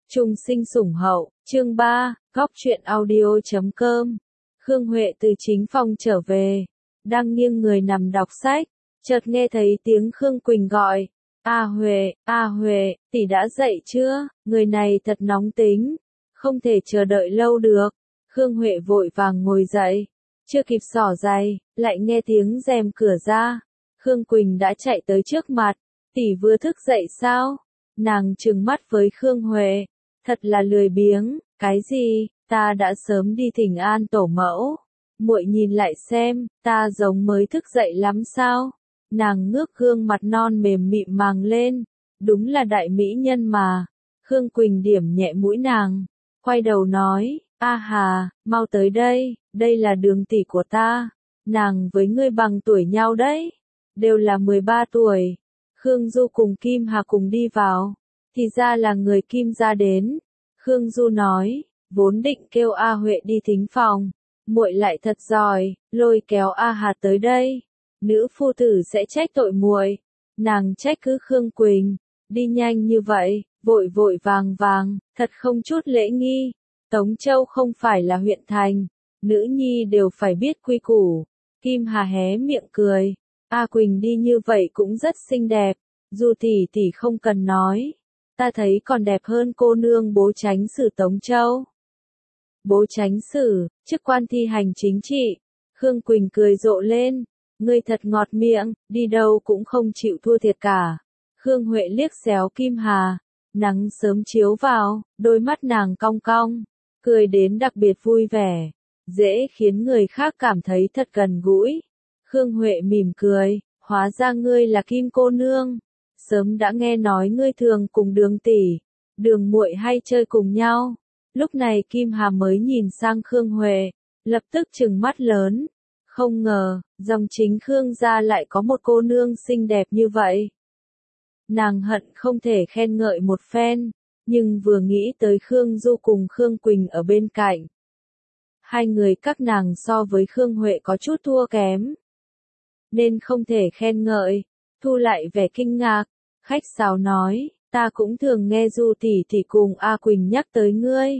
Chung sinh sủng hậu, chương 3, góc truyện audio.com. Khương Huệ từ chính phòng trở về, đang nghiêng người nằm đọc sách, chợt nghe thấy tiếng Khương Quỳnh gọi. A Huệ, tỷ đã dậy chưa? Người này thật nóng tính, không thể chờ đợi lâu được. Khương Huệ vội vàng ngồi dậy, chưa kịp xỏ giày, lại nghe tiếng rèm cửa ra. Khương Quỳnh đã chạy tới trước mặt, tỷ vừa thức dậy sao? Nàng trừng mắt với Khương Huệ, thật là lười biếng, cái gì, ta đã sớm đi thỉnh an tổ mẫu. Muội nhìn lại xem, ta giống mới thức dậy lắm sao? Nàng ngước gương mặt non mềm mịn màng lên, đúng là đại mỹ nhân mà. Khương Quỳnh điểm nhẹ mũi nàng, quay đầu nói, a hà, mau tới đây, đây là Đường tỷ của ta. Nàng với ngươi bằng tuổi nhau đấy, đều là 13 tuổi. Khương Du cùng Kim Hà cùng đi vào, thì ra là người Kim gia đến. Khương Du nói, vốn định kêu A Huệ đi thính phòng, muội lại thật giỏi, lôi kéo A Hà tới đây. Nữ phu tử sẽ trách tội muội. Nàng trách cứ Khương Quỳnh, đi nhanh như vậy, vội vội vàng vàng, thật không chút lễ nghi. Tống Châu không phải là huyện thành, nữ nhi đều phải biết quy củ. Kim Hà hé miệng cười, A Quỳnh đi như vậy cũng rất xinh đẹp, dù tỷ không cần nói, ta thấy còn đẹp hơn cô nương bố chánh sử Tống Châu. Bố chánh sử, chức quan thi hành chính trị. Khương Quỳnh cười rộ lên, ngươi thật ngọt miệng, đi đâu cũng không chịu thua thiệt cả. Khương Huệ liếc xéo Kim Hà, nắng sớm chiếu vào, đôi mắt nàng cong cong, cười đến đặc biệt vui vẻ, dễ khiến người khác cảm thấy thật gần gũi. Khương Huệ mỉm cười, hóa ra ngươi là Kim cô nương, sớm đã nghe nói ngươi thường cùng Đường tỷ, Đường muội hay chơi cùng nhau. Lúc này Kim Hà mới nhìn sang Khương Huệ, lập tức trừng mắt lớn, không ngờ, dòng chính Khương gia lại có một cô nương xinh đẹp như vậy. Nàng hận không thể khen ngợi một phen, nhưng vừa nghĩ tới Khương Du cùng Khương Quỳnh ở bên cạnh. Hai người các nàng so với Khương Huệ có chút thua kém, nên không thể khen ngợi, thu lại vẻ kinh ngạc, khách sáo nói, ta cũng thường nghe Du tỷ cùng A Quỳnh nhắc tới ngươi.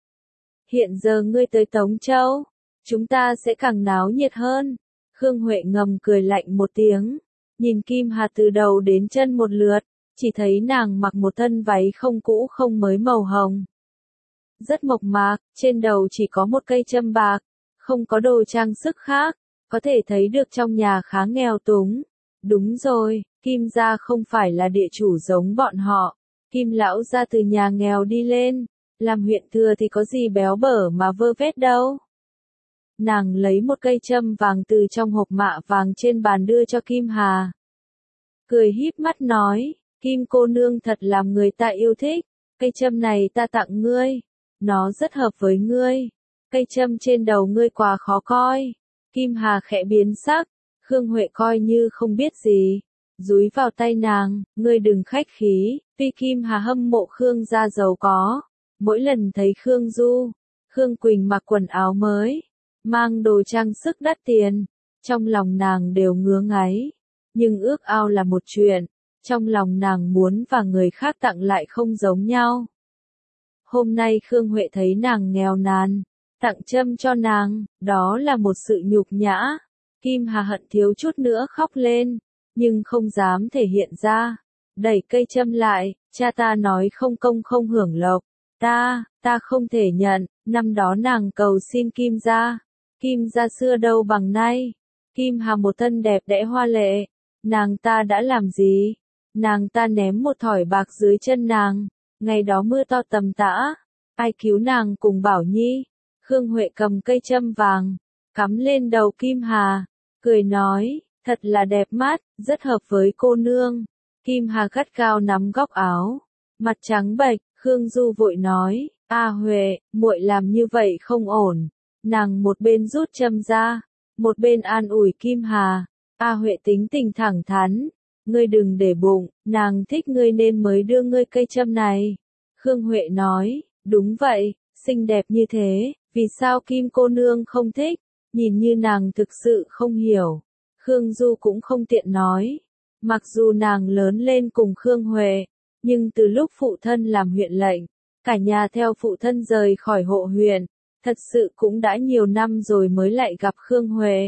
Hiện giờ ngươi tới Tống Châu, chúng ta sẽ càng náo nhiệt hơn. Khương Huệ ngầm cười lạnh một tiếng, nhìn Kim Hà từ đầu đến chân một lượt, chỉ thấy nàng mặc một thân váy không cũ không mới màu hồng. Rất mộc mạc, trên đầu chỉ có một cây châm bạc, không có đồ trang sức khác, có thể thấy được trong nhà khá nghèo túng. Đúng rồi, Kim gia không phải là địa chủ giống bọn họ, Kim lão gia từ nhà nghèo đi lên, làm huyện thừa thì có gì béo bở mà vơ vét đâu. Nàng lấy một cây châm vàng từ trong hộp mạ vàng trên bàn đưa cho Kim Hà. Cười híp mắt nói, Kim cô nương thật làm người ta yêu thích, cây châm này ta tặng ngươi, nó rất hợp với ngươi, cây châm trên đầu ngươi quá khó coi. Kim Hà khẽ biến sắc, Khương Huệ coi như không biết gì, dúi vào tay nàng, ngươi đừng khách khí, tuy Kim Hà hâm mộ Khương gia giàu có, mỗi lần thấy Khương Du, Khương Quỳnh mặc quần áo mới, mang đồ trang sức đắt tiền, trong lòng nàng đều ngứa ngáy, nhưng ước ao là một chuyện, trong lòng nàng muốn và người khác tặng lại không giống nhau. Hôm nay Khương Huệ thấy nàng nghèo nàn, tặng châm cho nàng, đó là một sự nhục nhã. Kim Hà hận thiếu chút nữa khóc lên, nhưng không dám thể hiện ra. Đẩy cây châm lại, cha ta nói không công không hưởng lộc. Ta không thể nhận, năm đó nàng cầu xin Kim gia xưa đâu bằng nay. Kim Hà một thân đẹp đẽ hoa lệ, nàng ta đã làm gì? Nàng ta ném một thỏi bạc dưới chân nàng, ngày đó mưa to tầm tã, ai cứu nàng cùng Bảo Nhi? Khương Huệ cầm cây châm vàng, cắm lên đầu Kim Hà, cười nói, thật là đẹp mắt, rất hợp với cô nương. Kim Hà gắt gao nắm góc áo, mặt trắng bệch. Khương Du vội nói, A Huệ, muội làm như vậy không ổn. Nàng một bên rút châm ra, một bên an ủi Kim Hà. A Huệ tính tình thẳng thắn, ngươi đừng để bụng, nàng thích ngươi nên mới đưa ngươi cây châm này. Khương Huệ nói, đúng vậy, xinh đẹp như thế, vì sao Kim cô nương không thích? Nhìn như nàng thực sự không hiểu. Khương Du cũng không tiện nói, mặc dù nàng lớn lên cùng Khương Huệ, nhưng từ lúc phụ thân làm huyện lệnh, Cả nhà theo phụ thân rời khỏi hộ huyện, thật sự cũng đã nhiều năm rồi mới lại gặp Khương Huệ.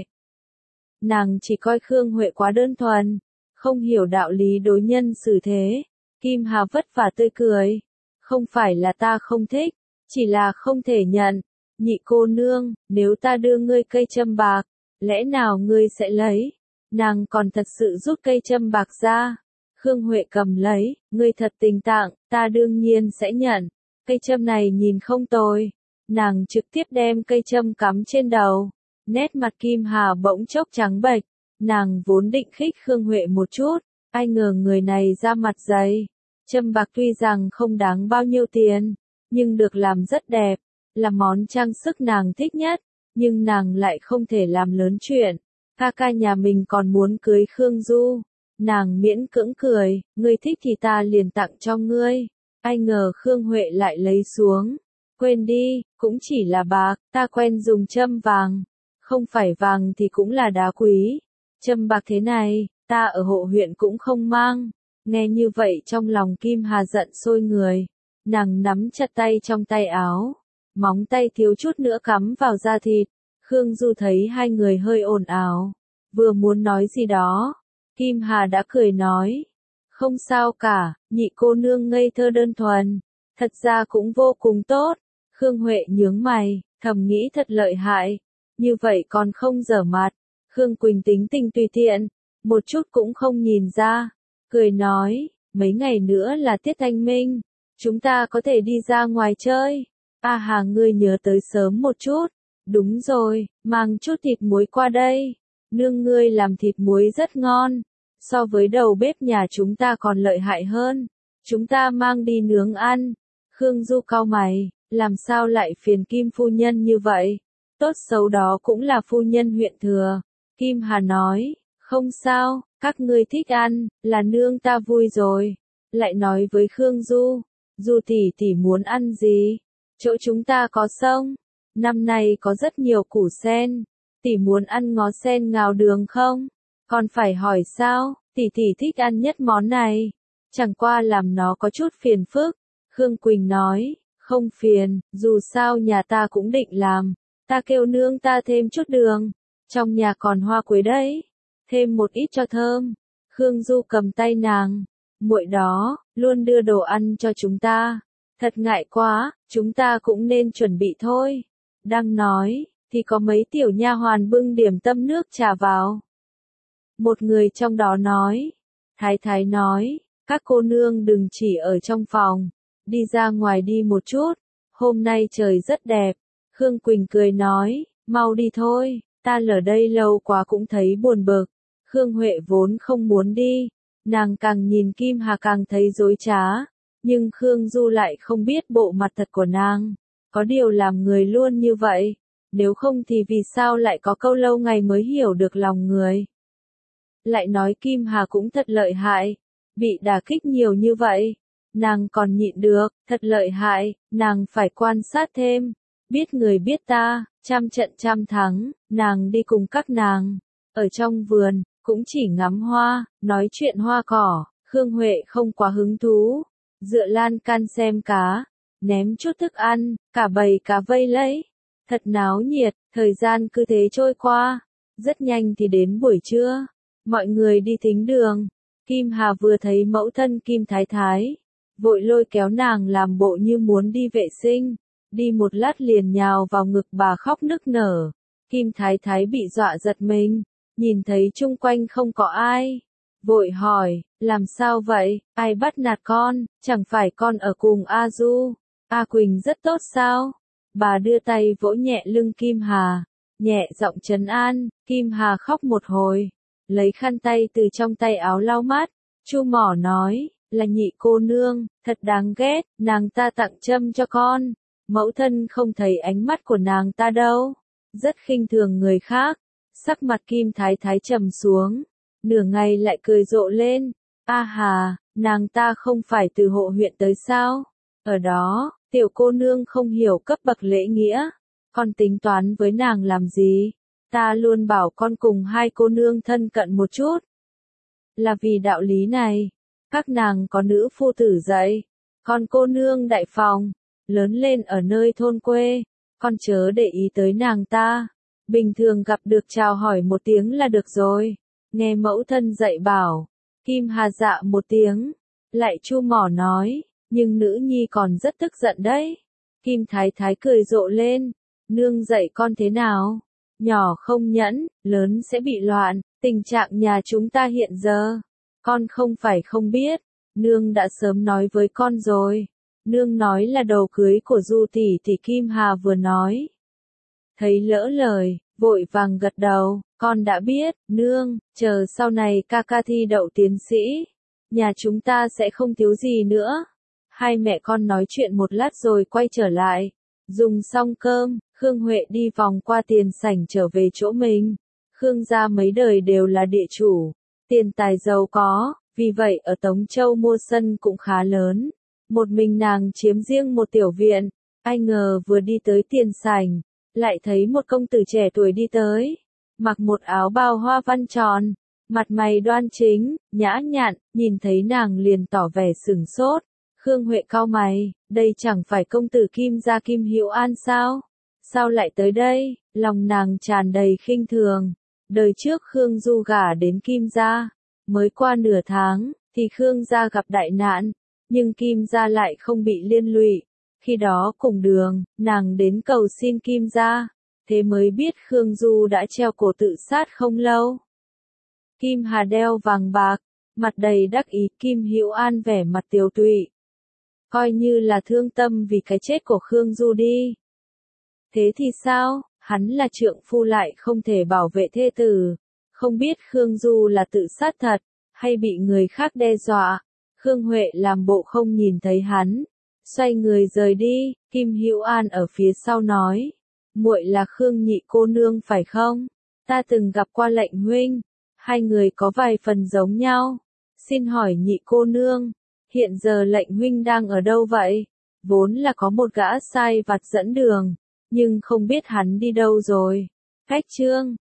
Nàng chỉ coi Khương Huệ quá đơn thuần, không hiểu đạo lý đối nhân xử thế. Kim Hà vất vả tươi cười. Không phải là ta không thích, chỉ là không thể nhận. Nhị cô nương, nếu ta đưa ngươi cây châm bạc, lẽ nào ngươi sẽ lấy? Nàng còn thật sự rút cây châm bạc ra. Khương Huệ cầm lấy, ngươi thật tình tạng, ta đương nhiên sẽ nhận. Cây châm này nhìn không tồi. Nàng trực tiếp đem cây châm cắm trên đầu. Nét mặt Kim Hà bỗng chốc trắng bệch. Nàng vốn định khích Khương Huệ một chút, ai ngờ người này ra mặt dày. Châm bạc tuy rằng không đáng bao nhiêu tiền, nhưng được làm rất đẹp, là món trang sức nàng thích nhất, nhưng nàng lại không thể làm lớn chuyện. Ca ca nhà mình còn muốn cưới Khương Du. Nàng miễn cưỡng cười, ngươi thích thì ta liền tặng cho ngươi. Ai ngờ Khương Huệ lại lấy xuống. Quên đi, cũng chỉ là bạc, ta quen dùng châm vàng. Không phải vàng thì cũng là đá quý. Châm bạc thế này, ta ở hộ huyện cũng không mang. Nghe như vậy trong lòng Kim Hà giận sôi người. Nàng nắm chặt tay trong tay áo. Móng tay thiếu chút nữa cắm vào da thịt. Khương Du thấy hai người hơi ồn ào. Vừa muốn nói gì đó. Kim Hà đã cười nói. Không sao cả, nhị cô nương ngây thơ đơn thuần. Thật ra cũng vô cùng tốt. Khương Huệ nhướng mày, thầm nghĩ thật lợi hại. Như vậy còn không dở mặt. Khương Quỳnh tính tình tùy tiện. Một chút cũng không nhìn ra. Cười nói, mấy ngày nữa là tiết thanh minh. Chúng ta có thể đi ra ngoài chơi. A Hà ngươi nhớ tới sớm một chút. Đúng rồi, mang chút thịt muối qua đây. Nương ngươi làm thịt muối rất ngon. So với đầu bếp nhà chúng ta còn lợi hại hơn. Chúng ta mang đi nướng ăn. Khương Du cau mày, làm sao lại phiền Kim phu nhân như vậy? Tốt xấu đó cũng là phu nhân huyện thừa. Kim Hà nói, không sao, các ngươi thích ăn, là nương ta vui rồi. Lại nói với Khương Du, Du tỷ tỷ muốn ăn gì? Chỗ chúng ta có sông. Năm nay có rất nhiều củ sen. Tỷ muốn ăn ngó sen ngào đường không? Còn phải hỏi sao? Tỷ tỷ thích ăn nhất món này. Chẳng qua làm nó có chút phiền phức. Khương Quỳnh nói, không phiền, dù sao nhà ta cũng định làm. Ta kêu nương ta thêm chút đường. Trong nhà còn hoa quế đấy. Thêm một ít cho thơm. Khương Du cầm tay nàng. Muội đó, luôn đưa đồ ăn cho chúng ta. Thật ngại quá, chúng ta cũng nên chuẩn bị thôi. Đang nói, thì có mấy tiểu nha hoàn bưng điểm tâm nước trà vào. Một người trong đó nói. Thái thái nói, các cô nương đừng chỉ ở trong phòng. Đi ra ngoài đi một chút. Hôm nay trời rất đẹp. Khương Quỳnh cười nói, mau đi thôi, ta ở đây lâu quá cũng thấy buồn bực. Khương Huệ vốn không muốn đi. Nàng càng nhìn Kim Hà càng thấy dối trá. Nhưng Khương Du lại không biết bộ mặt thật của nàng. Có điều làm người luôn như vậy. Nếu không thì vì sao lại có câu lâu ngày mới hiểu được lòng người. Lại nói Kim Hà cũng thật lợi hại. Bị đả kích nhiều như vậy. Nàng còn nhịn được, thật lợi hại, nàng phải quan sát thêm. Biết người biết ta, trăm trận trăm thắng, nàng đi cùng các nàng. Ở trong vườn, cũng chỉ ngắm hoa, nói chuyện hoa cỏ. Khương Huệ không quá hứng thú. Dựa lan can xem cá, ném chút thức ăn, cả bầy cá vây lấy. Thật náo nhiệt, thời gian cứ thế trôi qua. Rất nhanh thì đến buổi trưa. Mọi người đi thính đường. Kim Hà vừa thấy mẫu thân Kim Thái Thái. Vội lôi kéo nàng làm bộ như muốn đi vệ sinh. Đi một lát liền nhào vào ngực bà khóc nức nở. Kim Thái Thái bị dọa giật mình. Nhìn thấy chung quanh không có ai. Vội hỏi, làm sao vậy, ai bắt nạt con, chẳng phải con ở cùng A Du. A Quỳnh rất tốt sao? Bà đưa tay vỗ nhẹ lưng Kim Hà. Nhẹ giọng trấn an, Kim Hà khóc một hồi. Lấy khăn tay từ trong tay áo lau mắt. Chu mỏ nói, là nhị cô nương, thật đáng ghét, nàng ta tặng châm cho con. Mẫu thân không thấy ánh mắt của nàng ta đâu. Rất khinh thường người khác. Sắc mặt Kim Thái Thái trầm xuống. Nửa ngày lại cười rộ lên. A Hà, nàng ta không phải từ hộ huyện tới sao? Ở đó, tiểu cô nương không hiểu cấp bậc lễ nghĩa. Con tính toán với nàng làm gì? Ta luôn bảo con cùng hai cô nương thân cận một chút. Là vì đạo lý này. Các nàng có nữ phu tử dạy. Còn cô nương đại phòng, lớn lên ở nơi thôn quê, con chớ để ý tới nàng ta. Bình thường gặp được chào hỏi một tiếng là được rồi. Nghe mẫu thân dạy bảo, Kim Hà dạ một tiếng, lại chu mỏ nói, nhưng nữ nhi còn rất tức giận đấy. Kim Thái Thái cười rộ lên, nương dạy con thế nào? Nhỏ không nhẫn, lớn sẽ bị loạn, tình trạng nhà chúng ta hiện giờ. Con không phải không biết, nương đã sớm nói với con rồi. Nương nói là đầu cưới của Du tỷ tỷ. Kim Hà vừa nói. Thấy lỡ lời, vội vàng gật đầu, con đã biết, nương, chờ sau này ca ca thi đậu tiến sĩ. Nhà chúng ta sẽ không thiếu gì nữa. Hai mẹ con nói chuyện một lát rồi quay trở lại. Dùng xong cơm, Khương Huệ đi vòng qua tiền sảnh trở về chỗ mình. Khương gia mấy đời đều là địa chủ, tiền tài giàu có, vì vậy ở Tống Châu mua sân cũng khá lớn. Một mình nàng chiếm riêng một tiểu viện, ai ngờ vừa đi tới tiền sảnh, lại thấy một công tử trẻ tuổi đi tới, mặc một áo bào hoa văn tròn, mặt mày đoan chính, nhã nhặn, nhìn thấy nàng liền tỏ vẻ sửng sốt. Khương Huệ cau mày, đây chẳng phải công tử Kim gia Kim Hữu An sao? Sao lại tới đây? Lòng nàng tràn đầy khinh thường. Đời trước Khương Du gả đến Kim gia, mới qua nửa tháng, thì Khương gia gặp đại nạn, nhưng Kim gia lại không bị liên lụy. Khi đó cùng đường, nàng đến cầu xin Kim gia, thế mới biết Khương Du đã treo cổ tự sát không lâu. Kim Hà đeo vàng bạc, mặt đầy đắc ý. Kim Hữu An vẻ mặt tiều tụy, coi như là thương tâm vì cái chết của Khương Du đi. Thế thì sao, hắn là trượng phu lại không thể bảo vệ thê tử, không biết Khương Du là tự sát thật, hay bị người khác đe dọa. Khương Huệ làm bộ không nhìn thấy hắn, xoay người rời đi. Kim Hữu An ở phía sau nói, muội là Khương nhị cô nương phải không? Ta từng gặp qua Lệnh huynh, hai người có vài phần giống nhau. Xin hỏi nhị cô nương, hiện giờ Lệnh huynh đang ở đâu vậy? Vốn là có một gã sai vặt dẫn đường, nhưng không biết hắn đi đâu rồi. Khách trương.